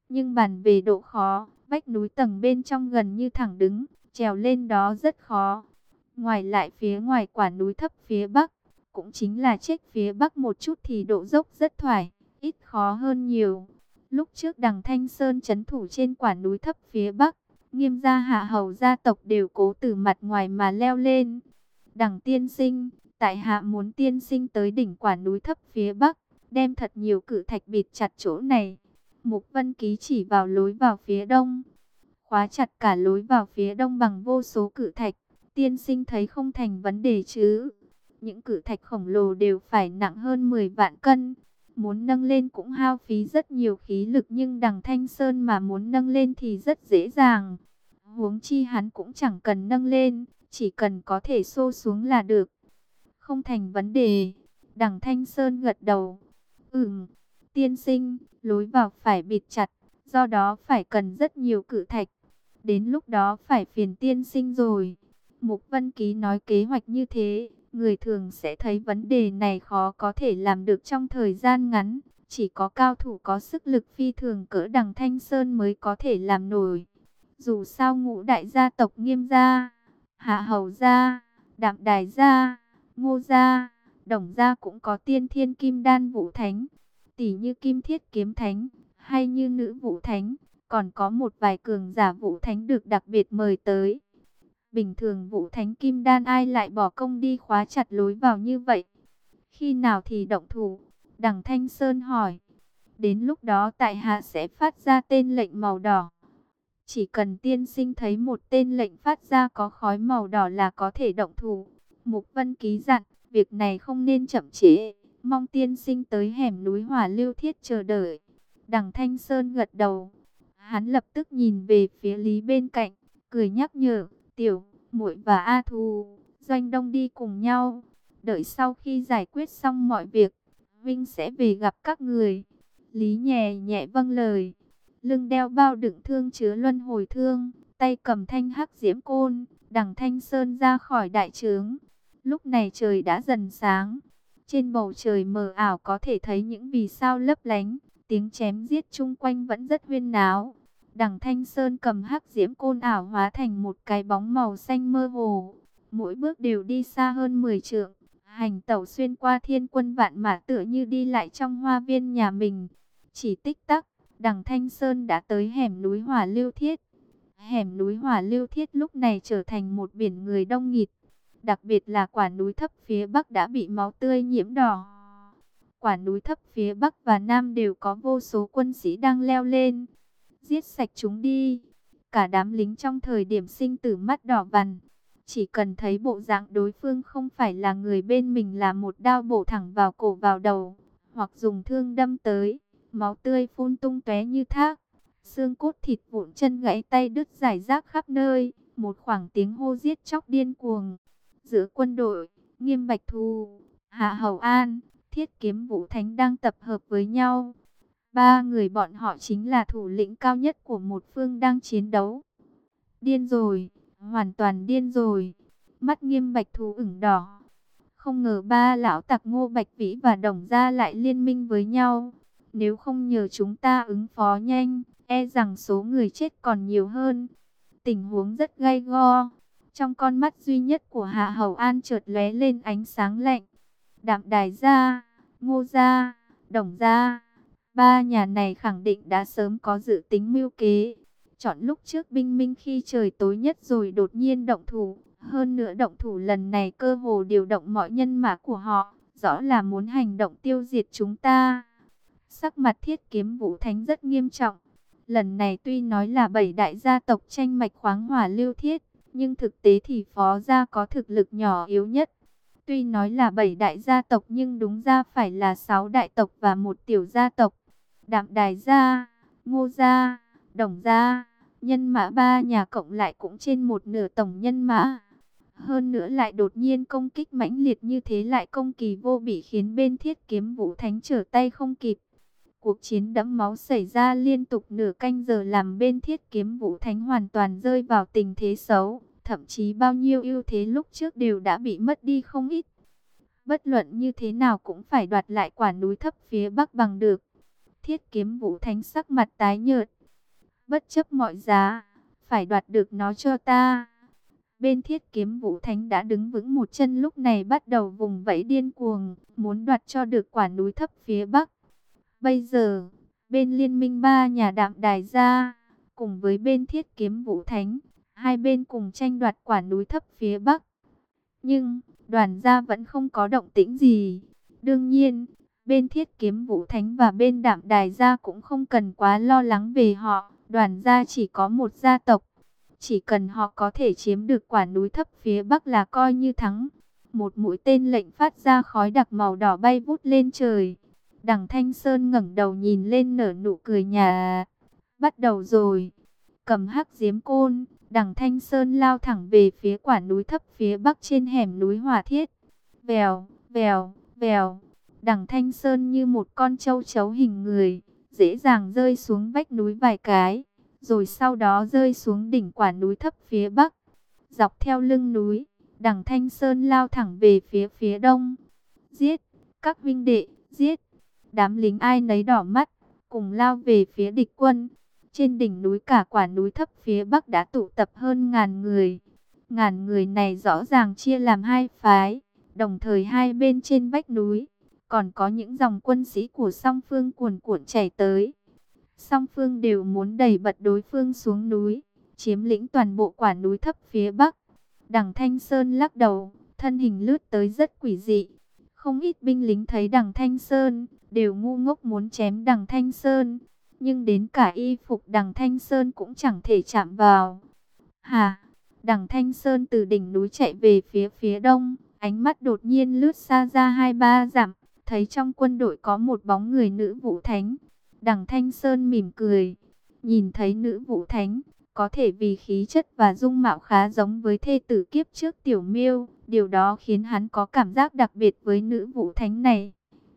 Nhưng bàn về độ khó, vách núi tầng bên trong gần như thẳng đứng, trèo lên đó rất khó. Ngoài lại phía ngoài quả núi thấp phía bắc, cũng chính là chết phía bắc một chút thì độ dốc rất thoải, ít khó hơn nhiều. Lúc trước Đằng Thanh Sơn trấn thủ trên quả núi thấp phía bắc, Nghiêm gia Hạ Hầu gia tộc đều cố từ mặt ngoài mà leo lên. Đằng tiên sinh, tại hạ muốn tiên sinh tới đỉnh quả núi thấp phía bắc, đem thật nhiều cự thạch bịt chặt chỗ này. Mục Vân Ký chỉ vào lối vào phía đông, khóa chặt cả lối vào phía đông bằng vô số cự thạch. Tiên sinh thấy không thành vấn đề chứ? Những cự thạch khổng lồ đều phải nặng hơn 10 vạn cân. Muốn nâng lên cũng hao phí rất nhiều khí lực, nhưng Đằng Thanh Sơn mà muốn nâng lên thì rất dễ dàng. Huống chi hắn cũng chẳng cần nâng lên, chỉ cần có thể xô xuống là được. Không thành vấn đề. Đằng Thanh Sơn gật đầu. Tiên sinh, lối vào phải bịt chặt, do đó phải cần rất nhiều cự thạch. Đến lúc đó phải phiền tiên sinh rồi. Mục Vân Ký nói kế hoạch như thế, người thường sẽ thấy vấn đề này khó có thể làm được trong thời gian ngắn. Chỉ có cao thủ có sức lực phi thường cỡ Đằng Thanh Sơn mới có thể làm nổi. Dù sao ngũ đại gia tộc Nghiêm gia, Hạ Hầu gia, Đạm Đài gia, Ngô gia, Đổng gia cũng có tiên thiên kim đan vũ thánh, tỷ như Kim Thiết Kiếm Thánh, hay như Nữ Vũ Thánh, còn có một vài cường giả vũ thánh được đặc biệt mời tới. Bình thường vũ thánh kim đan ai lại bỏ công đi khóa chặt lối vào như vậy? Khi nào thì động thủ? Đằng Thanh Sơn hỏi. Đến lúc đó tại hạ sẽ phát ra tên lệnh màu đỏ. Chỉ cần tiên sinh thấy một tên lệnh phát ra có khói màu đỏ là có thể động thủ. Mục Vân Ký dặn, việc này không nên chậm trễ. Mong tiên sinh tới hẻm núi Hỏa Lưu Thiết chờ đợi. Đằng Thanh Sơn gật đầu. Hắn lập tức nhìn về phía Lý bên cạnh, cười nhắc nhở, Tiểu Muội và A Thù, Doanh Đông đi cùng nhau. Đợi sau khi giải quyết xong mọi việc, Vinh sẽ về gặp các người. Lý nhẹ nhẹ vâng lời. Lưng đeo bao đựng thương chứa luân hồi thương, tay cầm thanh hắc diễm côn, Đằng Thanh Sơn ra khỏi đại trướng. Lúc này trời đã dần sáng, trên bầu trời mờ ảo có thể thấy những vì sao lấp lánh, tiếng chém giết chung quanh vẫn rất huyên náo. Đằng Thanh Sơn cầm hắc diễm côn ảo hóa thành một cái bóng màu xanh mơ hồ, mỗi bước đều đi xa hơn 10 trượng, hành tẩu xuyên qua thiên quân vạn mã tựa như đi lại trong hoa viên nhà mình. Chỉ tích tắc, Đằng Thanh Sơn đã tới hẻm núi Hỏa Lưu Thiết. Hẻm núi Hỏa Lưu Thiết lúc này trở thành một biển người đông nghịt. Đặc biệt là quả núi thấp phía Bắc đã bị máu tươi nhiễm đỏ. Quả núi thấp phía Bắc và Nam đều có vô số quân sĩ đang leo lên. Giết sạch chúng đi. Cả đám lính trong thời điểm sinh tử mắt đỏ vằn. Chỉ cần thấy bộ dạng đối phương không phải là người bên mình là một đao bổ thẳng vào cổ vào đầu, hoặc dùng thương đâm tới, máu tươi phun tung tóe như thác, xương cốt thịt vụn, chân gãy tay đứt rải rác khắp nơi, một khoảng tiếng hô giết chóc điên cuồng. Giữa quân đội, Nghiêm Bạch Thù, Hạ Hầu An, Thiết Kiếm Vũ Thánh đang tập hợp với nhau. Ba người bọn họ chính là thủ lĩnh cao nhất của một phương đang chiến đấu. Điên rồi, hoàn toàn điên rồi. Mắt Nghiêm Bạch Thù ửng đỏ. Không ngờ ba lão tặc Ngô Bạch Vĩ và Đồng Gia lại liên minh với nhau. Nếu không nhờ chúng ta ứng phó nhanh, e rằng số người chết còn nhiều hơn. Tình huống rất gay go. Trong con mắt duy nhất của Hạ Hầu An chợt lóe lên ánh sáng lạnh. Đạm Đài gia, Ngô gia, Đồng gia, ba nhà này khẳng định đã sớm có dự tính mưu kế. Chọn lúc trước binh minh khi trời tối nhất rồi đột nhiên động thủ. Hơn nữa động thủ lần này cơ hồ điều động mọi nhân mã của họ. Rõ là muốn hành động tiêu diệt chúng ta. Sắc mặt Thiết Kiếm Vũ Thánh rất nghiêm trọng. Lần này tuy nói là 7 đại gia tộc tranh mạch khoáng Hỏa Lưu Thiết, nhưng thực tế thì Phó gia có thực lực nhỏ yếu nhất. Tuy nói là 7 đại gia tộc nhưng đúng ra phải là 6 đại tộc và một tiểu gia tộc. Đạm Đài gia, Ngô gia, Đồng gia, nhân mã ba nhà cộng lại cũng trên một nửa tổng nhân mã. Hơn nữa lại đột nhiên công kích mãnh liệt như thế, lại công kỳ vô bỉ, khiến bên Thiết Kiếm Vũ Thánh trở tay không kịp. Cuộc chiến đẫm máu xảy ra liên tục nửa canh giờ làm bên Thiết Kiếm Vũ Thánh hoàn toàn rơi vào tình thế xấu. Thậm chí bao nhiêu ưu thế lúc trước đều đã bị mất đi không ít. Bất luận như thế nào cũng phải đoạt lại quả núi thấp phía Bắc bằng được. Thiết Kiếm Vũ Thánh sắc mặt tái nhợt, bất chấp mọi giá, phải đoạt được nó cho ta. Bên Thiết Kiếm Vũ Thánh đã đứng vững một chân, lúc này bắt đầu vùng vẫy điên cuồng, muốn đoạt cho được quả núi thấp phía bắc. Bây giờ, bên Liên minh ba nhà Đạm Đài gia, cùng với bên Thiết Kiếm Vũ Thánh, hai bên cùng tranh đoạt quả núi thấp phía bắc. Nhưng, Đoàn gia vẫn không có động tĩnh gì. Đương nhiên, bên Thiết Kiếm Vũ Thánh và bên Đạm Đài gia cũng không cần quá lo lắng về họ. Đoàn gia chỉ có một gia tộc. Chỉ cần họ có thể chiếm được quả núi thấp phía bắc là coi như thắng. Một mũi tên lệnh phát ra khói đặc màu đỏ bay vút lên trời. Đằng Thanh Sơn ngẩng đầu nhìn lên nở nụ cười nhà. Bắt đầu rồi. Cầm hắc diếm côn, Đằng Thanh Sơn lao thẳng về phía quả núi thấp phía bắc trên hẻm núi Hỏa Thiết. Vèo, vèo, vèo. Đằng Thanh Sơn như một con trâu chấu hình người, dễ dàng rơi xuống vách núi vài cái, rồi sau đó rơi xuống đỉnh quả núi thấp phía bắc. Dọc theo lưng núi, Đằng Thanh Sơn lao thẳng về phía đông. Giết, các huynh đệ, giết. Đám lính ai nấy đỏ mắt, cùng lao về phía địch quân. Trên đỉnh núi cả quả núi thấp phía bắc đã tụ tập hơn ngàn người. Ngàn người này rõ ràng chia làm hai phái, đồng thời hai bên trên vách núi còn có những dòng quân sĩ của song phương cuồn cuộn chảy tới. Song phương đều muốn đẩy bật đối phương xuống núi, chiếm lĩnh toàn bộ quả núi thấp phía bắc. Đằng Thanh Sơn lắc đầu, thân hình lướt tới rất quỷ dị. Không ít binh lính thấy Đằng Thanh Sơn, đều ngu ngốc muốn chém Đằng Thanh Sơn. Nhưng đến cả y phục Đằng Thanh Sơn cũng chẳng thể chạm vào. Hà, Đằng Thanh Sơn từ đỉnh núi chạy về phía đông, ánh mắt đột nhiên lướt xa ra 2-3 dặm, thấy trong quân đội có một bóng người nữ Vũ Thánh. Đằng Thanh Sơn mỉm cười, nhìn thấy nữ Vũ Thánh, có thể vì khí chất và dung mạo khá giống với thê tử kiếp trước Tiểu Miêu, điều đó khiến hắn có cảm giác đặc biệt với nữ Vũ Thánh này.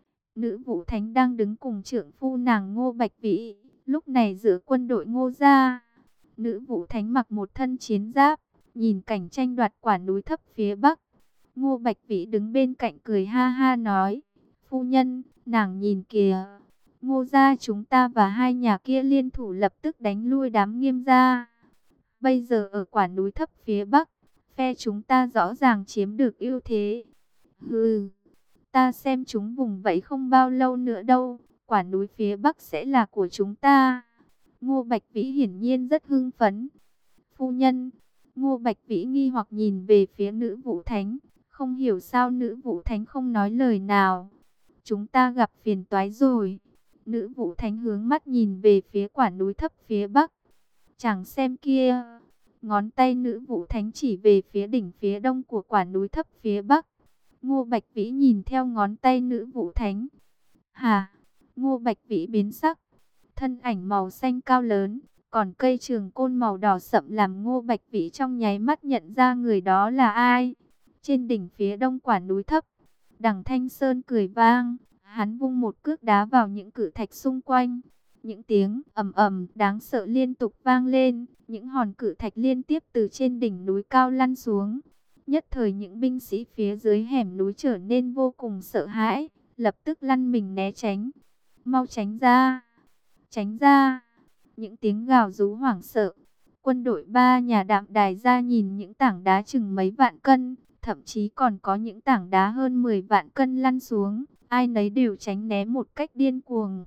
Nữ Vũ Thánh đang đứng cùng trượng phu nàng Ngô Bạch Vĩ, lúc này giữa quân đội Ngô gia. Nữ Vũ Thánh mặc một thân chiến giáp, nhìn cảnh tranh đoạt quả núi thấp phía bắc. Ngô Bạch Vĩ đứng bên cạnh cười ha ha nói, phu nhân, nàng nhìn kìa, Ngô gia chúng ta và hai nhà kia liên thủ lập tức đánh lui đám Nghiêm gia. Bây giờ ở quả núi thấp phía bắc, phe chúng ta rõ ràng chiếm được ưu thế. Hừ, ta xem chúng vùng vẫy không bao lâu nữa đâu, quả núi phía bắc sẽ là của chúng ta. Ngô Bạch Vĩ hiển nhiên rất hưng phấn. Phu nhân, Ngô Bạch Vĩ nghi hoặc nhìn về phía nữ Vũ Thánh, không hiểu sao nữ Vũ Thánh không nói lời nào. Chúng ta gặp phiền toái rồi. Nữ Vũ Thánh hướng mắt nhìn về phía quả núi thấp phía bắc. Chẳng xem kia. Ngón tay nữ Vũ Thánh chỉ về phía đỉnh phía đông của quả núi thấp phía bắc. Ngô Bạch Vĩ nhìn theo ngón tay nữ Vũ Thánh. Hà, Ngô Bạch Vĩ biến sắc. Thân ảnh màu xanh cao lớn, còn cây trường côn màu đỏ sậm làm Ngô Bạch Vĩ trong nháy mắt nhận ra người đó là ai. Trên đỉnh phía đông quả núi thấp, Đằng Thanh Sơn cười vang, hắn vung một cước đá vào những cự thạch xung quanh. Những tiếng ầm ầm đáng sợ liên tục vang lên, những hòn cự thạch liên tiếp từ trên đỉnh núi cao lăn xuống. Nhất thời những binh sĩ phía dưới hẻm núi trở nên vô cùng sợ hãi, lập tức lăn mình né tránh. Mau tránh ra! Tránh ra! Những tiếng gào rú hoảng sợ. Quân đội ba nhà Đạm Đài gia nhìn những tảng đá chừng mấy vạn cân, thậm chí còn có những tảng đá hơn 10 vạn cân lăn xuống, ai nấy đều tránh né một cách điên cuồng.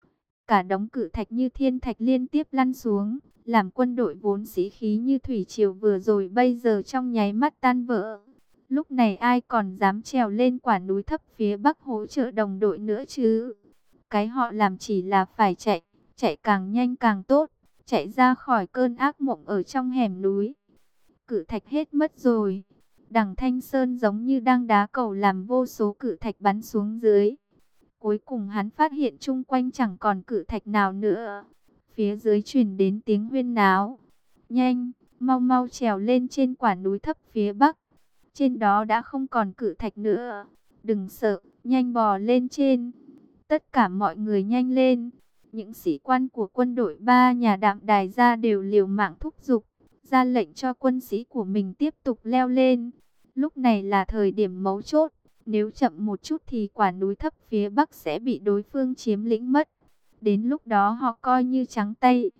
Cả đống cự thạch như thiên thạch liên tiếp lăn xuống, làm quân đội vốn sĩ khí như thủy triều vừa rồi bây giờ trong nháy mắt tan vỡ. Lúc này ai còn dám trèo lên quả núi thấp phía bắc hỗ trợ đồng đội nữa chứ? Cái họ làm chỉ là phải chạy, chạy càng nhanh càng tốt, chạy ra khỏi cơn ác mộng ở trong hẻm núi. Cự thạch hết mất rồi. Đằng Thanh Sơn giống như đang đá cầu làm vô số cự thạch bắn xuống dưới. Cuối cùng hắn phát hiện chung quanh chẳng còn cự thạch nào nữa. Phía dưới truyền đến tiếng huyên náo. Nhanh, mau mau trèo lên trên quả núi thấp phía bắc. Trên đó đã không còn cự thạch nữa. Đừng sợ, nhanh bò lên trên. Tất cả mọi người nhanh lên. Những sĩ quan của quân đội ba nhà Đạm Đài gia đều liều mạng thúc giục, ra lệnh cho quân sĩ của mình tiếp tục leo lên. Lúc này là thời điểm mấu chốt. Nếu chậm một chút thì quả núi thấp phía bắc sẽ bị đối phương chiếm lĩnh mất. Đến lúc đó họ coi như trắng tay.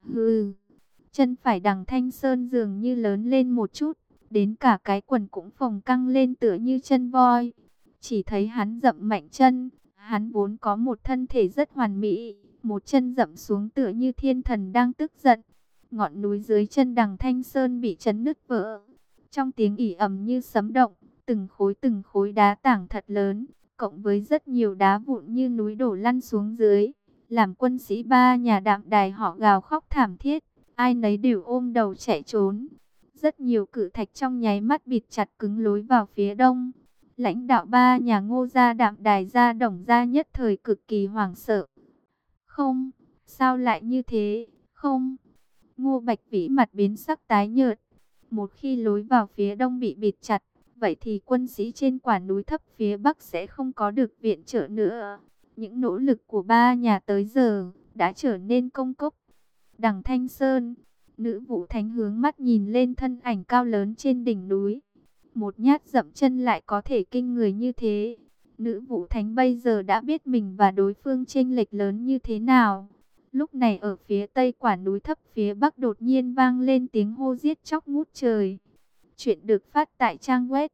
Hừ, chân phải Đằng Thanh Sơn dường như lớn lên một chút, đến cả cái quần cũng phồng căng lên tựa như chân voi. Chỉ thấy hắn dậm mạnh chân, hắn vốn có một thân thể rất hoàn mỹ, một chân dậm xuống tựa như thiên thần đang tức giận. Ngọn núi dưới chân Đằng Thanh Sơn bị chấn nứt vỡ. Trong tiếng ỉ ầm như sấm động, từng khối đá tảng thật lớn, cộng với rất nhiều đá vụn như núi đổ lăn xuống dưới, làm quân sĩ ba nhà Đạm Đài họ gào khóc thảm thiết, ai nấy đều ôm đầu chạy trốn. Rất nhiều cự thạch trong nháy mắt bịt chặt cứng lối vào phía đông. Lãnh đạo ba nhà Ngô gia, Đạm Đài gia, Đồng gia nhất thời cực kỳ hoảng sợ. Không, sao lại như thế? Không. Ngô Bạch Vĩ mặt biến sắc tái nhợt. Một khi lối vào phía đông bị bịt chặt, vậy thì quân sĩ trên quả núi thấp phía bắc sẽ không có được viện trợ nữa. Những nỗ lực của ba nhà tới giờ đã trở nên công cốc. Đằng Thanh Sơn, Nữ Vũ Thánh hướng mắt nhìn lên thân ảnh cao lớn trên đỉnh núi. Một nhát dậm chân lại có thể kinh người như thế. Nữ Vũ Thánh bây giờ đã biết mình và đối phương chênh lệch lớn như thế nào. Lúc này ở phía tây quả núi thấp phía bắc đột nhiên vang lên tiếng hô giết chóc ngút trời. Chuyện được phát tại trang web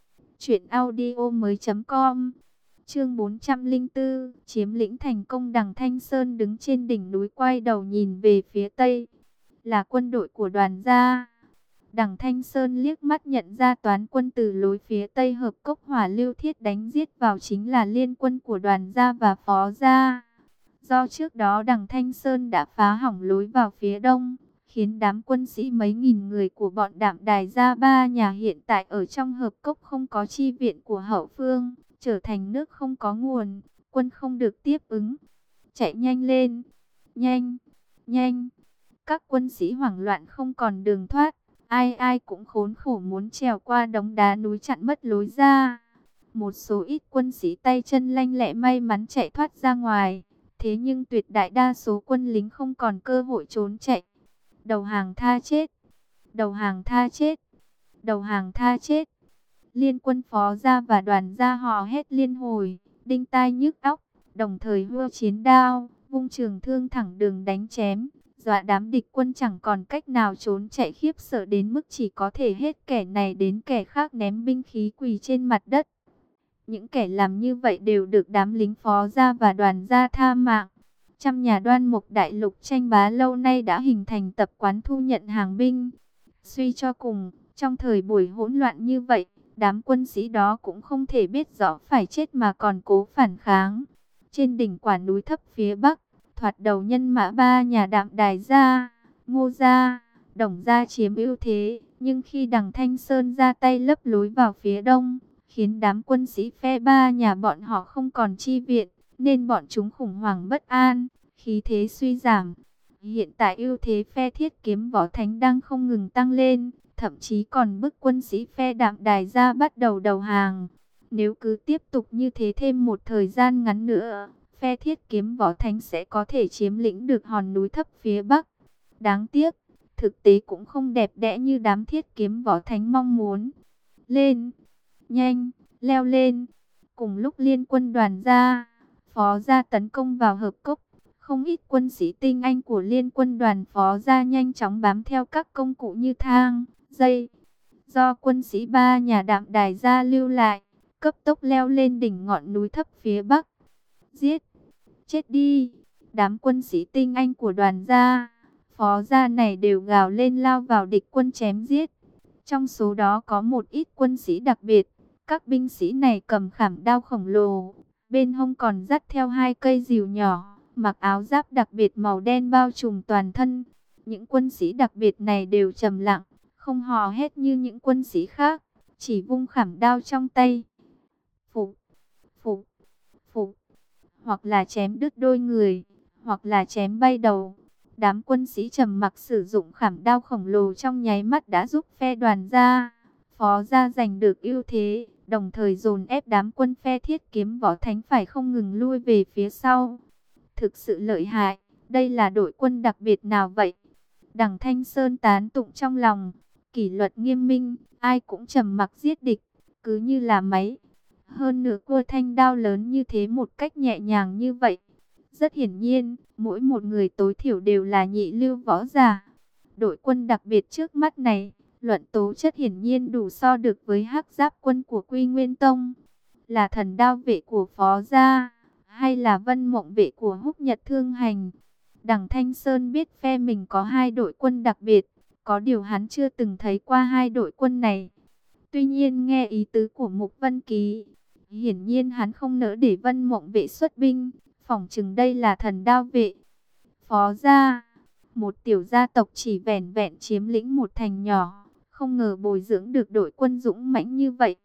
truyệnaudiomoi.com. Chương 404, chiếm lĩnh thành công. Đằng Thanh Sơn đứng trên đỉnh núi quay đầu nhìn về phía tây, là quân đội của Đoàn gia. Đằng Thanh Sơn liếc mắt nhận ra toán quân từ lối phía tây hợp cốc hỏa lưu thiết đánh giết vào chính là liên quân của Đoàn gia và Phó gia. Do trước đó Đằng Thanh Sơn đã phá hỏng lối vào phía đông, khiến đám quân sĩ mấy nghìn người của bọn Đạm Đài gia ba nhà hiện tại ở trong hợp cốc không có chi viện của hậu phương, trở thành nước không có nguồn, quân không được tiếp ứng. Chạy nhanh lên, nhanh, nhanh. Các quân sĩ hoảng loạn không còn đường thoát, ai ai cũng khốn khổ muốn trèo qua đống đá núi chặn mất lối ra. Một số ít quân sĩ tay chân lanh lẹ may mắn chạy thoát ra ngoài, thế nhưng tuyệt đại đa số quân lính không còn cơ hội trốn chạy. Đầu hàng tha chết, đầu hàng tha chết, đầu hàng tha chết. Liên quân Phó gia và Đoàn gia hò hét liên hồi, đinh tai nhức óc, đồng thời hô chiến đao, vung trường thương thẳng đường đánh chém, dọa đám địch quân chẳng còn cách nào trốn chạy, khiếp sợ đến mức chỉ có thể hết kẻ này đến kẻ khác ném binh khí quỳ trên mặt đất. Những kẻ làm như vậy đều được đám lính Phó gia và Đoàn gia tha mạng. Trăm nhà Đoan Mục Đại Lục tranh bá lâu nay đã hình thành tập quán thu nhận hàng binh. Suy cho cùng, trong thời buổi hỗn loạn như vậy, đám quân sĩ đó cũng không thể biết rõ phải chết mà còn cố phản kháng. Trên đỉnh quả núi thấp phía bắc, thoạt đầu nhân mã ba nhà Đạm Đài gia, Ngô gia, Đồng gia chiếm ưu thế, nhưng khi Đằng Thanh Sơn ra tay lấp lối vào phía đông, khiến đám quân sĩ phe ba nhà bọn họ không còn chi viện, nên bọn chúng khủng hoảng bất an, khí thế suy giảm. Hiện tại ưu thế phe Thiết Kiếm Võ Thánh đang không ngừng tăng lên, thậm chí còn bức quân sĩ phe Đạm Đài gia bắt đầu đầu hàng. Nếu cứ tiếp tục như thế thêm một thời gian ngắn nữa, phe Thiết Kiếm Võ Thánh sẽ có thể chiếm lĩnh được hòn núi thấp phía bắc. Đáng tiếc, thực tế cũng không đẹp đẽ như đám Thiết Kiếm Võ Thánh mong muốn. Lên, nhanh, leo lên. Cùng lúc liên quân Đoàn gia, Phó gia tấn công vào hợp cốc, không ít quân sĩ tinh anh của liên quân Đoàn Phó gia nhanh chóng bám theo các công cụ như thang, dây, do quân sĩ ba nhà Đạm Đài gia lưu lại, cấp tốc leo lên đỉnh ngọn núi thấp phía bắc. Giết, chết đi. Đám quân sĩ tinh anh của Đoàn gia, Phó gia này đều gào lên lao vào địch quân chém giết. Trong số đó có một ít quân sĩ đặc biệt, các binh sĩ này cầm khảm đao khổng lồ, bên hông còn dắt theo hai cây rìu nhỏ, mặc áo giáp đặc biệt màu đen bao trùm toàn thân. Những quân sĩ đặc biệt này đều trầm lặng, không hò hét như những quân sĩ khác, chỉ vung khảm đao trong tay. Phục, phục, phục, hoặc là chém đứt đôi người, hoặc là chém bay đầu. Đám quân sĩ trầm mặc sử dụng khảm đao khổng lồ trong nháy mắt đã giúp phe Đoàn gia, Phó gia giành được ưu thế, đồng thời dồn ép đám quân phe Thiết Kiếm Võ Thánh phải không ngừng lui về phía sau. Thực sự lợi hại, đây là đội quân đặc biệt nào vậy? Đằng Thanh Sơn tán tụng trong lòng, kỷ luật nghiêm minh, ai cũng trầm mặc giết địch, cứ như là máy. Hơn nữa cua thanh đao lớn như thế một cách nhẹ nhàng như vậy, Rất hiển nhiên, mỗi một người tối thiểu đều là nhị lưu võ giả. Đội quân đặc biệt trước mắt này, luận tố chất hiển nhiên đủ so được với Hắc Giáp quân của Quy Nguyên Tông. Là Thần Đao vệ của Phó gia, hay là Vân Mộng vệ của Húc Nhật Thương Hành? Đằng Thanh Sơn biết phe mình có hai đội quân đặc biệt, có điều hắn chưa từng thấy qua hai đội quân này. Tuy nhiên nghe ý tứ của Mục Vân Ký, hiển nhiên hắn không nỡ để Vân Mộng vệ xuất binh, phỏng chừng đây là Thần Đao vệ. Phó gia, một tiểu gia tộc chỉ vẻn vẹn chiếm lĩnh một thành nhỏ, không ngờ bồi dưỡng được đội quân dũng mãnh như vậy.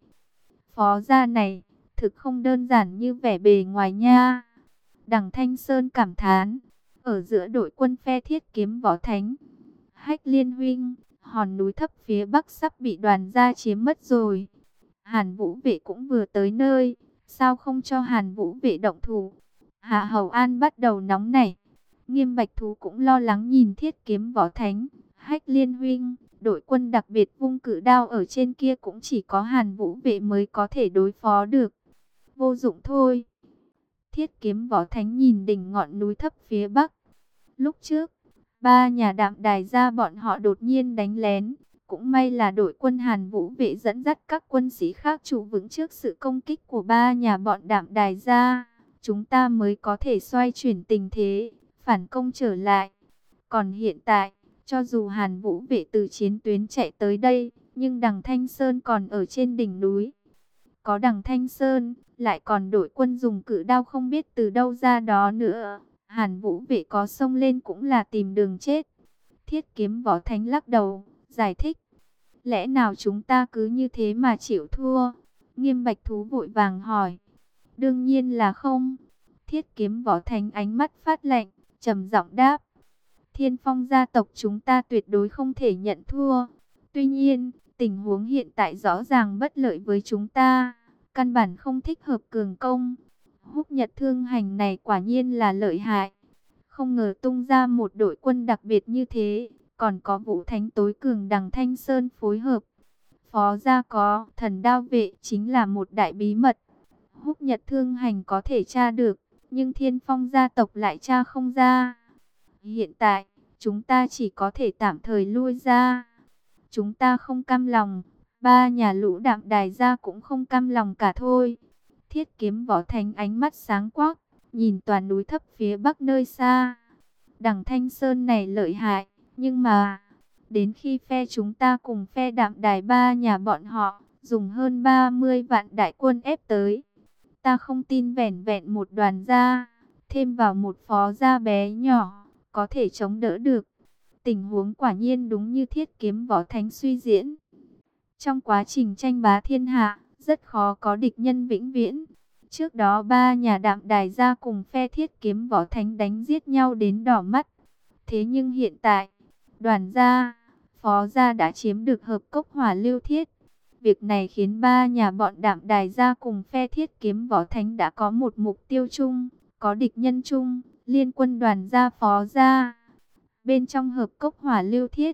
Phó gia này, thực không đơn giản như vẻ bề ngoài nha. Đằng Thanh Sơn cảm thán, ở giữa đội quân phe Thiết Kiếm Võ Thánh, Hách Liên huynh, hòn núi thấp phía bắc sắp bị đoàn gia chiếm mất rồi. Hàn Vũ vệ cũng vừa tới nơi, sao không cho Hàn Vũ vệ động thủ? Hạ Hầu An bắt đầu nóng nảy. Nghiêm Bạch Thú cũng lo lắng nhìn Thiết Kiếm Võ Thánh, Hách Liên huynh, đội quân đặc biệt vung cự đao ở trên kia cũng chỉ có Hàn Vũ vệ mới có thể đối phó được. Vô dụng thôi. Thiết Kiếm Võ Thánh nhìn đỉnh ngọn núi thấp phía bắc. Lúc trước, ba nhà Đạm Đài gia bọn họ đột nhiên đánh lén. Cũng may là đội quân Hàn Vũ vệ dẫn dắt các quân sĩ khác trụ vững trước sự công kích của ba nhà bọn Đạm Đài gia. Chúng ta mới có thể xoay chuyển tình thế, phản công trở lại. Còn hiện tại, cho dù Hàn Vũ vệ từ chiến tuyến chạy tới đây, nhưng đằng Thanh Sơn còn ở trên đỉnh núi. Có đằng Thanh Sơn, lại còn đội quân dùng cự đao không biết từ đâu ra đó nữa. Hàn Vũ vệ có xông lên cũng là tìm đường chết. Thiết Kiếm Võ Thánh lắc đầu, giải thích. Lẽ nào chúng ta cứ như thế mà chịu thua? Nghiêm Bạch Thú vội vàng hỏi. Đương nhiên là không. Thiết Kiếm Võ Thánh ánh mắt phát lạnh, trầm giọng đáp. Thiên Phong gia tộc chúng ta tuyệt đối không thể nhận thua. Tuy nhiên, tình huống hiện tại rõ ràng bất lợi với chúng ta. Căn bản không thích hợp cường công. Húc Nhật Thương Hành này quả nhiên là lợi hại. Không ngờ tung ra một đội quân đặc biệt như thế. Còn có Vũ Thánh tối cường đằng Thanh Sơn phối hợp. Phó gia có Thần Đao vệ chính là một đại bí mật. Húc Nhật Thương Hành có thể tra được, nhưng Thiên Phong gia tộc lại tra không ra. Hiện tại, chúng ta chỉ có thể tạm thời lui ra. Chúng ta không cam lòng, ba nhà lũ Đạm Đài gia cũng không cam lòng cả thôi. Thiết Kiếm Võ Thánh ánh mắt sáng quắc, nhìn toàn núi thấp phía bắc nơi xa. Đằng Thanh Sơn này lợi hại, nhưng mà, đến khi phe chúng ta cùng phe Đạm Đài ba nhà bọn họ, dùng hơn 30 vạn đại quân ép tới. Ta không tin vẻn vẹn một đoàn gia, thêm vào một phó gia bé nhỏ, có thể chống đỡ được. Tình huống quả nhiên đúng như Thiết Kiếm Võ Thánh suy diễn. Trong quá trình tranh bá thiên hạ, rất khó có địch nhân vĩnh viễn. Trước đó ba nhà Đạm Đài gia cùng phe Thiết Kiếm Võ Thánh đánh giết nhau đến đỏ mắt. Thế nhưng hiện tại, đoàn gia, phó gia đã chiếm được hợp cốc Hỏa Lưu Thiết. Việc này khiến ba nhà bọn Đạm Đài gia cùng phe Thiết Kiếm Võ Thánh đã có một mục tiêu chung, có địch nhân chung, liên quân đoàn gia phó gia. Bên trong hợp cốc Hỏa Lưu Thiết.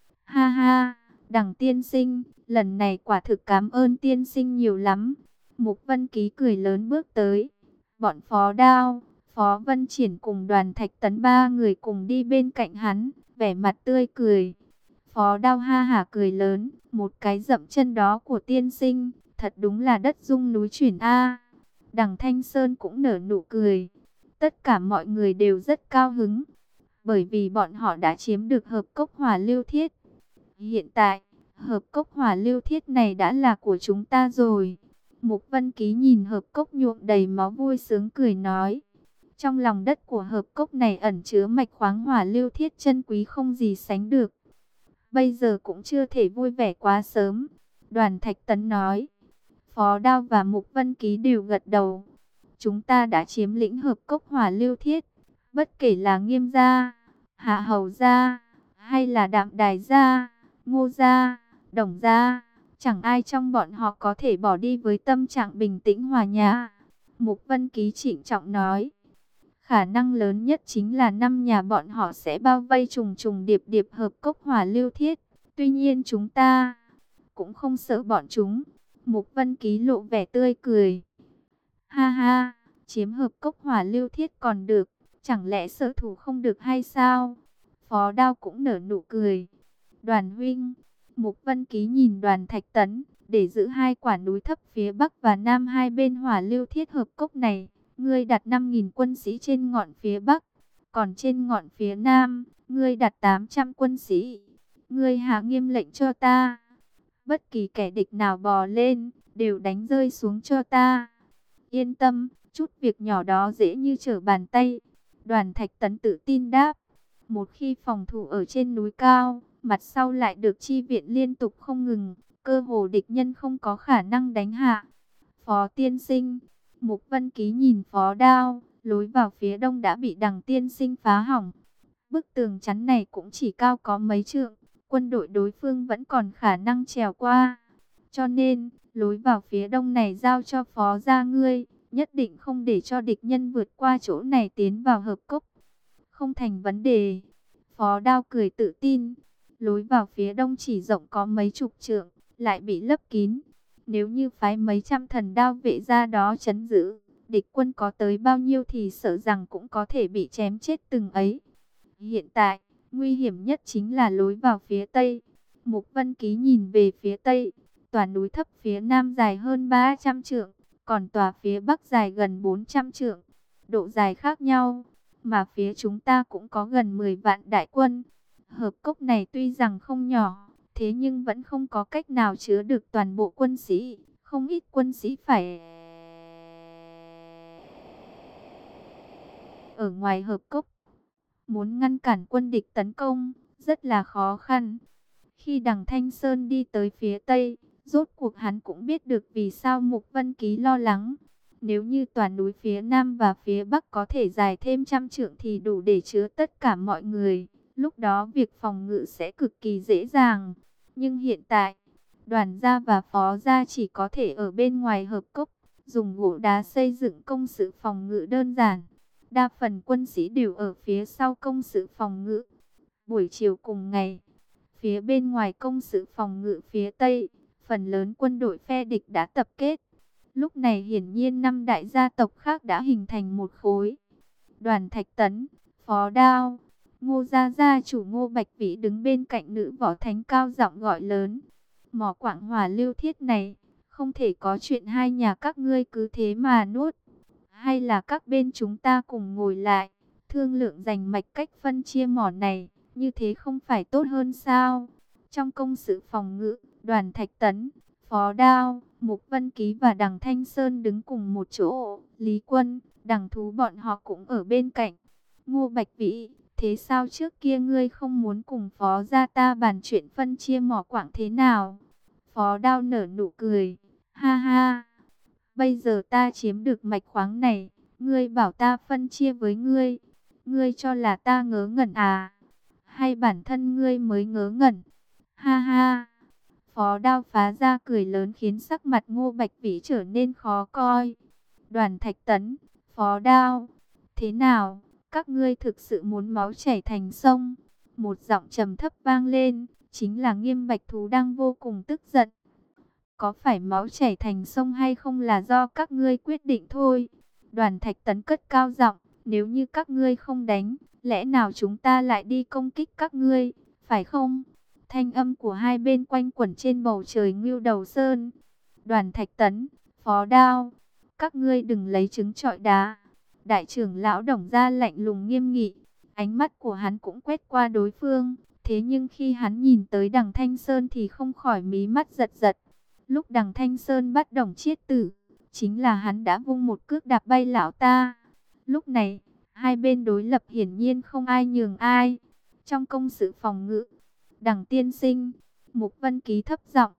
Ha ha, đằng tiên sinh, lần này quả thực cảm ơn tiên sinh nhiều lắm. Mục Vân Ký cười lớn bước tới. Bọn Phó Đao, Phó Vân Triển cùng đoàn Thạch Tấn ba người cùng đi bên cạnh hắn, vẻ mặt tươi cười. Phó Đao ha hả cười lớn, một cái dậm chân đó của tiên sinh, thật đúng là đất rung núi chuyển a. Đằng Thanh Sơn cũng nở nụ cười. Tất cả mọi người đều rất cao hứng, bởi vì bọn họ đã chiếm được hợp cốc Hỏa Lưu Thiết. Hiện tại, hợp cốc Hỏa Lưu Thiết này đã là của chúng ta rồi. Mục Vân Ký nhìn hợp cốc nhuộm đầy máu vui sướng cười nói. Trong lòng đất của hợp cốc này ẩn chứa mạch khoáng Hỏa Lưu Thiết chân quý không gì sánh được. Bây giờ cũng chưa thể vui vẻ quá sớm. Đoàn Thạch Tấn nói. Phó Đao và Mục Vân Ký đều gật đầu. Chúng ta đã chiếm lĩnh hợp cốc Hỏa Lưu Thiết. Bất kể là Nghiêm gia, Hạ Hầu gia, hay là Đạm Đài gia, Ngô gia, Đồng gia, chẳng ai trong bọn họ có thể bỏ đi với tâm trạng bình tĩnh hòa nhã. Mục Vân Ký trịnh trọng nói. Khả năng lớn nhất chính là 5 nhà bọn họ sẽ bao vây trùng trùng điệp điệp hợp cốc Hỏa Lưu Thiết. Tuy nhiên chúng ta cũng không sợ bọn chúng. Mục Vân Ký lộ vẻ tươi cười. Ha ha, chiếm hợp cốc Hỏa Lưu Thiết còn được. chẳng lẽ sở thủ không được hay sao? Phó Đao cũng nở nụ cười. Đoàn huynh, Mục Vân Ký nhìn Đoàn Thạch Tấn, để giữ hai quả núi thấp phía bắc và nam hai bên Hỏa Lưu Thiết Hợp Cốc này, ngươi đặt 5.000 quân sĩ trên ngọn phía bắc, còn trên ngọn phía nam, ngươi đặt 800 quân sĩ. Ngươi hạ nghiêm lệnh cho ta, bất kỳ kẻ địch nào bò lên, đều đánh rơi xuống cho ta. Yên tâm, chút việc nhỏ đó dễ như trở bàn tay. Đoàn Thạch Tấn tự tin đáp. Một khi phòng thủ ở trên núi cao, mặt sau lại được chi viện liên tục không ngừng, cơ hồ địch nhân không có khả năng đánh hạ. Phó tiên sinh, Mục Vân Ký nhìn Phó Đao, lối vào phía đông đã bị Đằng tiên sinh phá hỏng. Bức tường chắn này cũng chỉ cao có mấy trượng, quân đội đối phương vẫn còn khả năng trèo qua. Cho nên, lối vào phía đông này giao cho Phó gia ngươi, nhất định không để cho địch nhân vượt qua chỗ này tiến vào hợp cốc. Không thành vấn đề. Phó Đao cười tự tin. Lối vào phía đông chỉ rộng có mấy chục trượng, lại bị lấp kín. Nếu như phái mấy trăm thần đao vệ ra đó trấn giữ, địch quân có tới bao nhiêu thì sợ rằng cũng có thể bị chém chết từng ấy. Hiện tại, nguy hiểm nhất chính là lối vào phía tây. Mục Vân Ký nhìn về phía tây, tòa núi thấp phía nam dài hơn 300 trượng, còn tòa phía bắc dài gần 400 trượng. Độ dài khác nhau, mà phía chúng ta cũng có gần 10 vạn đại quân. Hợp cốc này tuy rằng không nhỏ, thế nhưng vẫn không có cách nào chứa được toàn bộ quân sĩ. Không ít quân sĩ phải ở ngoài hợp cốc. Muốn ngăn cản quân địch tấn công, rất là khó khăn. Khi Đằng Thanh Sơn đi tới phía tây, rốt cuộc hắn cũng biết được vì sao Mục Vân Ký lo lắng. Nếu như toàn núi phía nam và phía bắc có thể dài thêm 100 trượng thì đủ để chứa tất cả mọi người. Lúc đó việc phòng ngự sẽ cực kỳ dễ dàng. Nhưng hiện tại, Đoàn gia và Phó gia chỉ có thể ở bên ngoài hợp cốc, dùng gỗ đá xây dựng công sự phòng ngự đơn giản. Đa phần quân sĩ đều ở phía sau công sự phòng ngự. Buổi chiều cùng ngày, phía bên ngoài công sự phòng ngự phía tây, phần lớn quân đội phe địch đã tập kết. Lúc này hiển nhiên 5 đại gia tộc khác đã hình thành một khối. Đoàn Thạch Tấn, Phó Đao, Ngô gia gia chủ Ngô Bạch Vĩ đứng bên cạnh nữ võ thánh cao giọng gọi lớn. Mỏ quặng Hỏa Lưu Thiết này, không thể có chuyện hai nhà các ngươi cứ thế mà nuốt. Hay là các bên chúng ta cùng ngồi lại, thương lượng giành mạch cách phân chia mỏ này, như thế không phải tốt hơn sao? Trong công sự phòng ngự, Đoàn Thạch Tấn, Phó Đao, Mục Vân Ký và Đằng Thanh Sơn đứng cùng một chỗ. Lý Quân, Đằng Thú bọn họ cũng ở bên cạnh. Ngô Bạch Vĩ, thế sao trước kia ngươi không muốn cùng Phó gia ta bàn chuyện phân chia mỏ quặng thế nào? Phó Đao nở nụ cười. Ha ha, bây giờ ta chiếm được mạch khoáng này, ngươi bảo ta phân chia với ngươi. Ngươi cho là ta ngớ ngẩn à? Hay bản thân ngươi mới ngớ ngẩn? Ha ha. Phó Đao phá ra cười lớn khiến sắc mặt Ngô Bạch Vĩ trở nên khó coi. Đoàn Thạch Tấn, Phó Đao, thế nào? Các ngươi thực sự muốn máu chảy thành sông? Một giọng trầm thấp vang lên, chính là Nghiêm Bạch Thú đang vô cùng tức giận. Có phải máu chảy thành sông hay không là do các ngươi quyết định thôi. Đoàn Thạch Tấn cất cao giọng, nếu như các ngươi không đánh, lẽ nào chúng ta lại đi công kích các ngươi, phải không? Thanh âm của hai bên quanh quẩn trên bầu trời Ngưu Đầu Sơn. Đoàn Thạch Tấn, Phó Đao, các ngươi đừng lấy trứng trọi đá. Đại trưởng lão Đồng Gia lạnh lùng nghiêm nghị, ánh mắt của hắn cũng quét qua đối phương. Thế nhưng khi hắn nhìn tới Đằng Thanh Sơn thì không khỏi mí mắt giật giật. Lúc Đằng Thanh Sơn bắt Đồng Chiết Tử, chính là hắn đã vung một cước đạp bay lão ta. Lúc này, hai bên đối lập hiển nhiên không ai nhường ai. Trong công sự phòng ngự, Đằng tiên sinh, Mục Vân Ký thấp giọng,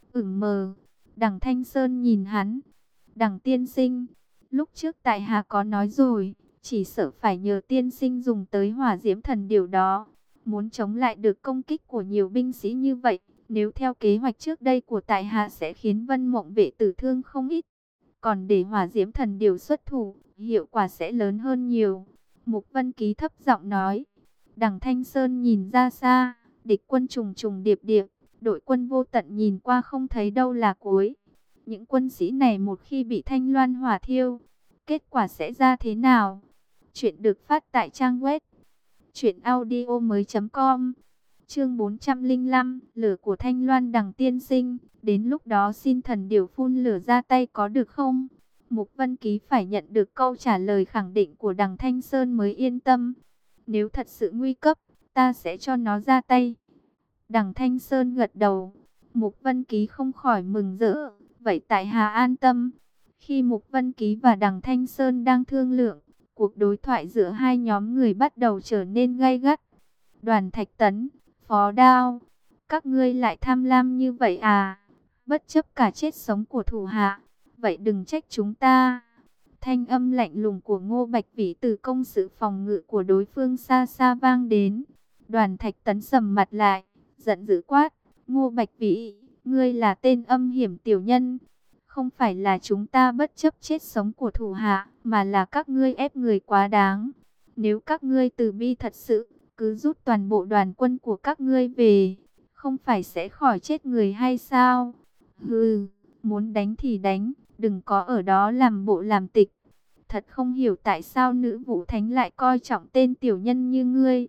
mờ. Đằng Thanh Sơn nhìn hắn. Đằng tiên sinh, lúc trước tại hạ có nói rồi, chỉ sợ phải nhờ tiên sinh dùng tới hỏa diễm thần điều đó. Muốn chống lại được công kích của nhiều binh sĩ như vậy, nếu theo kế hoạch trước đây của tại hạ sẽ khiến Vân Mộng vệ tử thương không ít. Còn để hỏa diễm thần điều xuất thủ, hiệu quả sẽ lớn hơn nhiều. Mục Vân Ký thấp giọng nói. Đằng Thanh Sơn nhìn ra xa, địch quân trùng trùng điệp điệp, đội quân vô tận nhìn qua không thấy đâu là cuối. Những quân sĩ này một khi bị thanh loan hỏa thiêu, kết quả sẽ ra thế nào? Chuyện được phát tại trang web truyệnaudiomoi.com. Chương 405, lửa của Thanh Loan Đằng tiên sinh, đến lúc đó xin thần điểu phun lửa ra tay có được không? Mục Vân Ký phải nhận được câu trả lời khẳng định của Đằng Thanh Sơn mới yên tâm. Nếu thật sự nguy cấp, ta sẽ cho nó ra tay. Đằng Thanh Sơn gật đầu. Mục Vân Ký không khỏi mừng rỡ. Vậy tại hạ an tâm. Khi Mục Vân Ký và Đằng Thanh Sơn đang thương lượng, cuộc đối thoại giữa hai nhóm người bắt đầu trở nên gay gắt. Đoàn Thạch Tấn, Phó Đao, các ngươi lại tham lam như vậy à? Bất chấp cả chết sống của thủ hạ, vậy đừng trách chúng ta. Thanh âm lạnh lùng của Ngô Bạch Vĩ từ công sự phòng ngự của đối phương xa xa vang đến. Đoàn Thạch Tấn sầm mặt lại, giận dữ quát: Ngô Bạch Vĩ, ngươi là tên âm hiểm tiểu nhân. Không phải là chúng ta bất chấp chết sống của thủ hạ, mà là các ngươi ép người quá đáng. Nếu các ngươi từ bi thật sự, cứ rút toàn bộ đoàn quân của các ngươi về, không phải sẽ khỏi chết người hay sao? Hừ, muốn đánh thì đánh, đừng có ở đó làm bộ làm tịch. Thật không hiểu tại sao nữ vũ thánh lại coi trọng tên tiểu nhân như ngươi.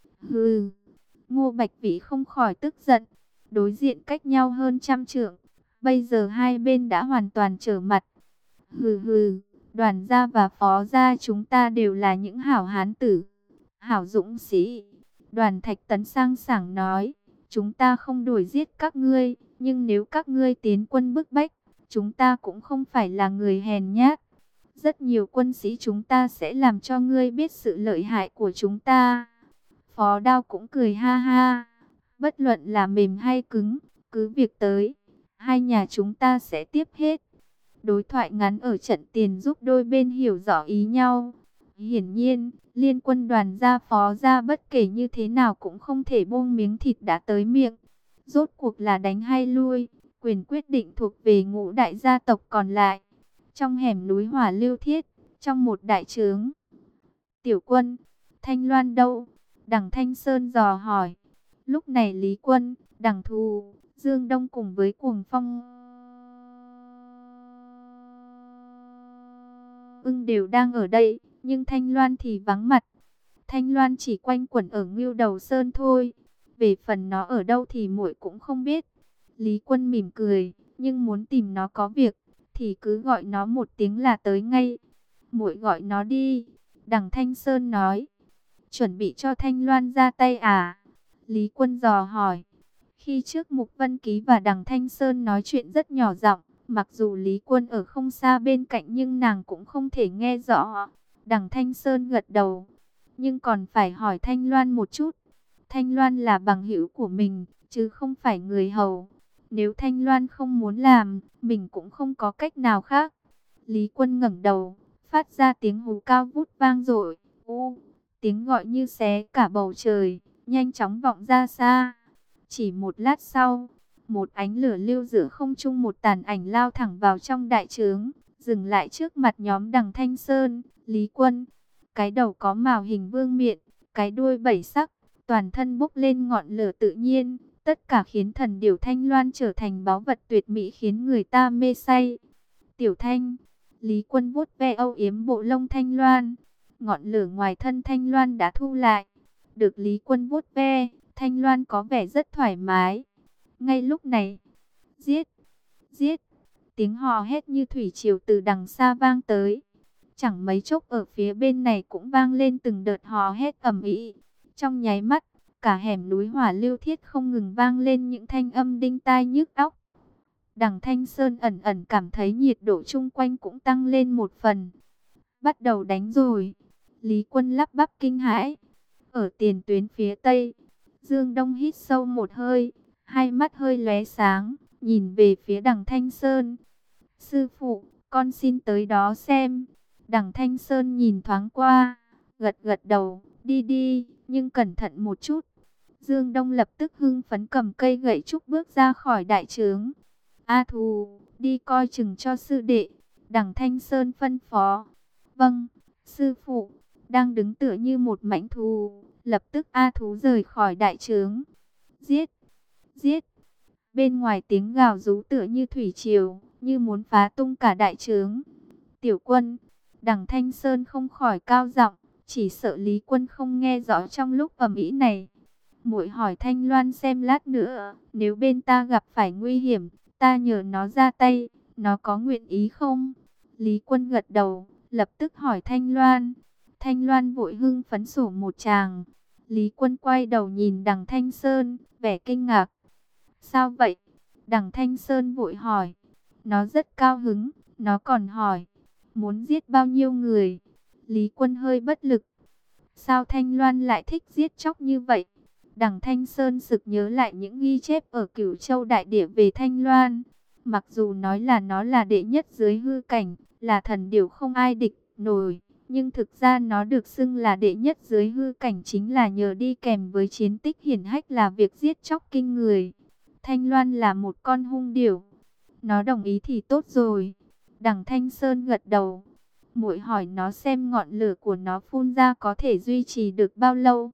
Hừ, Ngô Bạch Vĩ không khỏi tức giận. Đối diện cách nhau hơn 100 trượng, bây giờ hai bên đã hoàn toàn trở mặt. Hừ hừ, Đoàn gia và Phó gia chúng ta đều là những hảo hán tử, hảo dũng sĩ. Đoàn Thạch Tấn sang sảng nói, chúng ta không đuổi giết các ngươi, nhưng nếu các ngươi tiến quân bức bách, chúng ta cũng không phải là người hèn nhát. Rất nhiều quân sĩ chúng ta sẽ làm cho ngươi biết sự lợi hại của chúng ta. Phó Đao cũng cười ha ha, bất luận là mềm hay cứng, cứ việc tới, hai nhà chúng ta sẽ tiếp hết. Đối thoại ngắn ở trận tiền giúp đôi bên hiểu rõ ý nhau. Hiển nhiên, liên quân Đoàn gia Phó gia bất kể như thế nào cũng không thể buông miếng thịt đã tới miệng. Rốt cuộc là đánh hay lui, quyền quyết định thuộc về ngũ đại gia tộc còn lại. Trong hẻm núi Hỏa Lưu Thiết, trong một đại trướng. Tiểu Quân, Thanh Loan đâu? Đằng Thanh Sơn dò hỏi. Lúc này Lý Quân, Đằng Thù, Dương Đông cùng với Cuồng Phong Ưng đều đang ở đây, nhưng Thanh Loan thì vắng mặt. Thanh Loan chỉ quanh quẩn ở Ngưu Đầu Sơn thôi. Về phần nó ở đâu thì muội cũng không biết. Lý Quân mỉm cười, nhưng muốn tìm nó có việc thì cứ gọi nó một tiếng là tới ngay. Muội gọi nó đi. Đằng Thanh Sơn nói. Chuẩn bị cho Thanh Loan ra tay à? Lý Quân dò hỏi. Khi trước Mục Vân Ký và Đằng Thanh Sơn nói chuyện rất nhỏ giọng, mặc dù Lý Quân ở không xa bên cạnh nhưng nàng cũng không thể nghe rõ. Đằng Thanh Sơn gật đầu, nhưng còn phải hỏi Thanh Loan một chút. Thanh Loan là bằng hữu của mình, chứ không phải người hầu. Nếu Thanh Loan không muốn làm, mình cũng không có cách nào khác. Lý Quân ngẩng đầu, phát ra tiếng hú cao vút vang dội. Tiếng gọi như xé cả bầu trời, nhanh chóng vọng ra xa. Chỉ một lát sau, một ánh lửa lưu giữa không trung, một tàn ảnh lao thẳng vào trong đại trướng, dừng lại trước mặt nhóm Đằng Thanh Sơn, Lý Quân. Cái đầu có mào hình vương miện, cái đuôi 7 sắc, toàn thân bốc lên ngọn lửa tự nhiên, tất cả khiến thần điểu Thanh Loan trở thành báu vật tuyệt mỹ khiến người ta mê say. Tiểu Thanh, Lý Quân vuốt ve âu yếm bộ lông Thanh Loan, ngọn lửa ngoài thân Thanh Loan đã thu lại. Được Lý Quân vuốt ve, Thanh Loan có vẻ rất thoải mái. Ngay lúc này, giết, giết, tiếng hò hét như thủy triều từ đằng xa vang tới. Chẳng mấy chốc ở phía bên này cũng vang lên từng đợt hò hét ầm ĩ. Trong nháy mắt, cả hẻm núi Hỏa Lưu Thiết không ngừng vang lên những thanh âm đinh tai nhức óc. Đằng Thanh Sơn ẩn ẩn cảm thấy nhiệt độ chung quanh cũng tăng lên một phần. Bắt đầu đánh rồi. Lý Quân lắp bắp kinh hãi. Ở tiền tuyến phía tây, Dương Đông hít sâu một hơi, hai mắt hơi lóe sáng, nhìn về phía Đằng Thanh Sơn. Sư phụ, con xin tới đó xem. Đằng Thanh Sơn nhìn thoáng qua, gật gật đầu, đi đi, nhưng cẩn thận một chút. Dương Đông lập tức hưng phấn cầm cây gậy trúc bước ra khỏi đại trướng. A Thù, đi coi chừng cho sư đệ. Đằng Thanh Sơn phân phó. Vâng, sư phụ. Đang đứng tựa như một mãnh thú, lập tức A Thú rời khỏi đại trướng. Giết, giết. Bên ngoài tiếng gào rú tựa như thủy triều, như muốn phá tung cả đại trướng. Tiểu Quân, Đằng Thanh Sơn không khỏi cao giọng, chỉ sợ Lý Quân không nghe rõ trong lúc ầm ĩ này. Muội hỏi Thanh Loan xem lát nữa, nếu bên ta gặp phải nguy hiểm, ta nhờ nó ra tay, nó có nguyện ý không? Lý Quân gật đầu, lập tức hỏi Thanh Loan. Thanh Loan vội hưng phấn sổ một tràng. Lý Quân quay đầu nhìn Đằng Thanh Sơn, vẻ kinh ngạc. Sao vậy? Đằng Thanh Sơn vội hỏi. Nó rất cao hứng, nó còn hỏi, muốn giết bao nhiêu người? Lý Quân hơi bất lực. Sao Thanh Loan lại thích giết chóc như vậy? Đằng Thanh Sơn sực nhớ lại những ghi chép ở Cửu Châu Đại Địa về Thanh Loan. Mặc dù nói là nó là đệ nhất dưới hư cảnh, là thần điểu không ai địch nổi, nhưng thực ra nó được xưng là đệ nhất dưới hư cảnh chính là nhờ đi kèm với chiến tích hiển hách là việc giết chóc kinh người. Thanh Loan là một con hung điểu. Nó đồng ý thì tốt rồi. Đằng Thanh Sơn gật đầu. Muội hỏi nó xem ngọn lửa của nó phun ra có thể duy trì được bao lâu.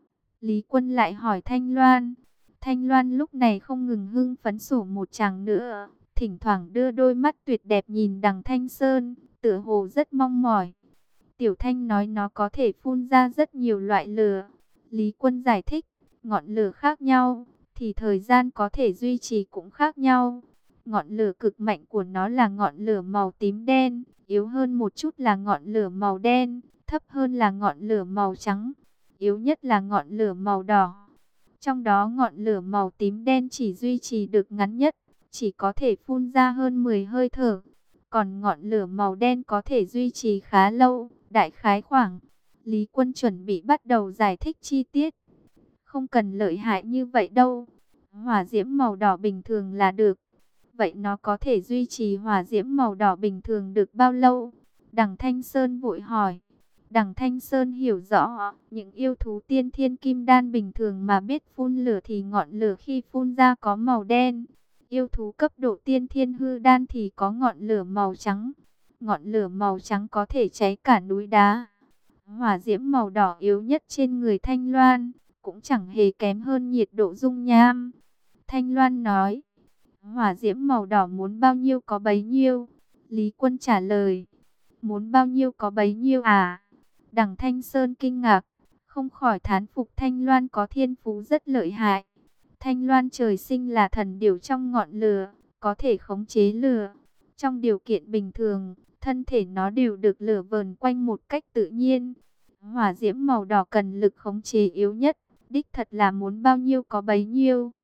Lý Quân lại hỏi Thanh Loan. Thanh Loan lúc này không ngừng hưng phấn sổ một tràng nữa, thỉnh thoảng đưa đôi mắt tuyệt đẹp nhìn Đằng Thanh Sơn, tựa hồ rất mong mỏi. Tiểu Thanh nói nó có thể phun ra rất nhiều loại lửa. Lý Quân giải thích, ngọn lửa khác nhau, thì thời gian có thể duy trì cũng khác nhau. Ngọn lửa cực mạnh của nó là ngọn lửa màu tím đen, yếu hơn một chút là ngọn lửa màu đen, thấp hơn là ngọn lửa màu trắng, yếu nhất là ngọn lửa màu đỏ. Trong đó ngọn lửa màu tím đen chỉ duy trì được ngắn nhất, chỉ có thể phun ra hơn 10 hơi thở. Còn ngọn lửa màu đen có thể duy trì khá lâu, đại khái khoảng. Lý Quân chuẩn bị bắt đầu giải thích chi tiết. Không cần lợi hại như vậy đâu. Hỏa diễm màu đỏ bình thường là được. Vậy nó có thể duy trì hỏa diễm màu đỏ bình thường được bao lâu? Đằng Thanh Sơn vội hỏi. Đằng Thanh Sơn hiểu rõ, những yêu thú tiên thiên kim đan bình thường mà biết phun lửa thì ngọn lửa khi phun ra có màu đen. Yêu thú cấp độ tiên thiên hư đan thì có ngọn lửa màu trắng. Ngọn lửa màu trắng có thể cháy cả núi đá. Hỏa diễm màu đỏ yếu nhất trên người Thanh Loan, cũng chẳng hề kém hơn nhiệt độ dung nham. Thanh Loan nói, hỏa diễm màu đỏ muốn bao nhiêu có bấy nhiêu. Lý Quân trả lời, muốn bao nhiêu có bấy nhiêu à? Đằng Thanh Sơn kinh ngạc, không khỏi thán phục Thanh Loan có thiên phú rất lợi hại. Thanh Loan trời sinh là thần điểu trong ngọn lửa, có thể khống chế lửa. Trong điều kiện bình thường, thân thể nó đều được lửa vờn quanh một cách tự nhiên. Hỏa diễm màu đỏ cần lực khống chế yếu nhất, đích thật là muốn bao nhiêu có bấy nhiêu.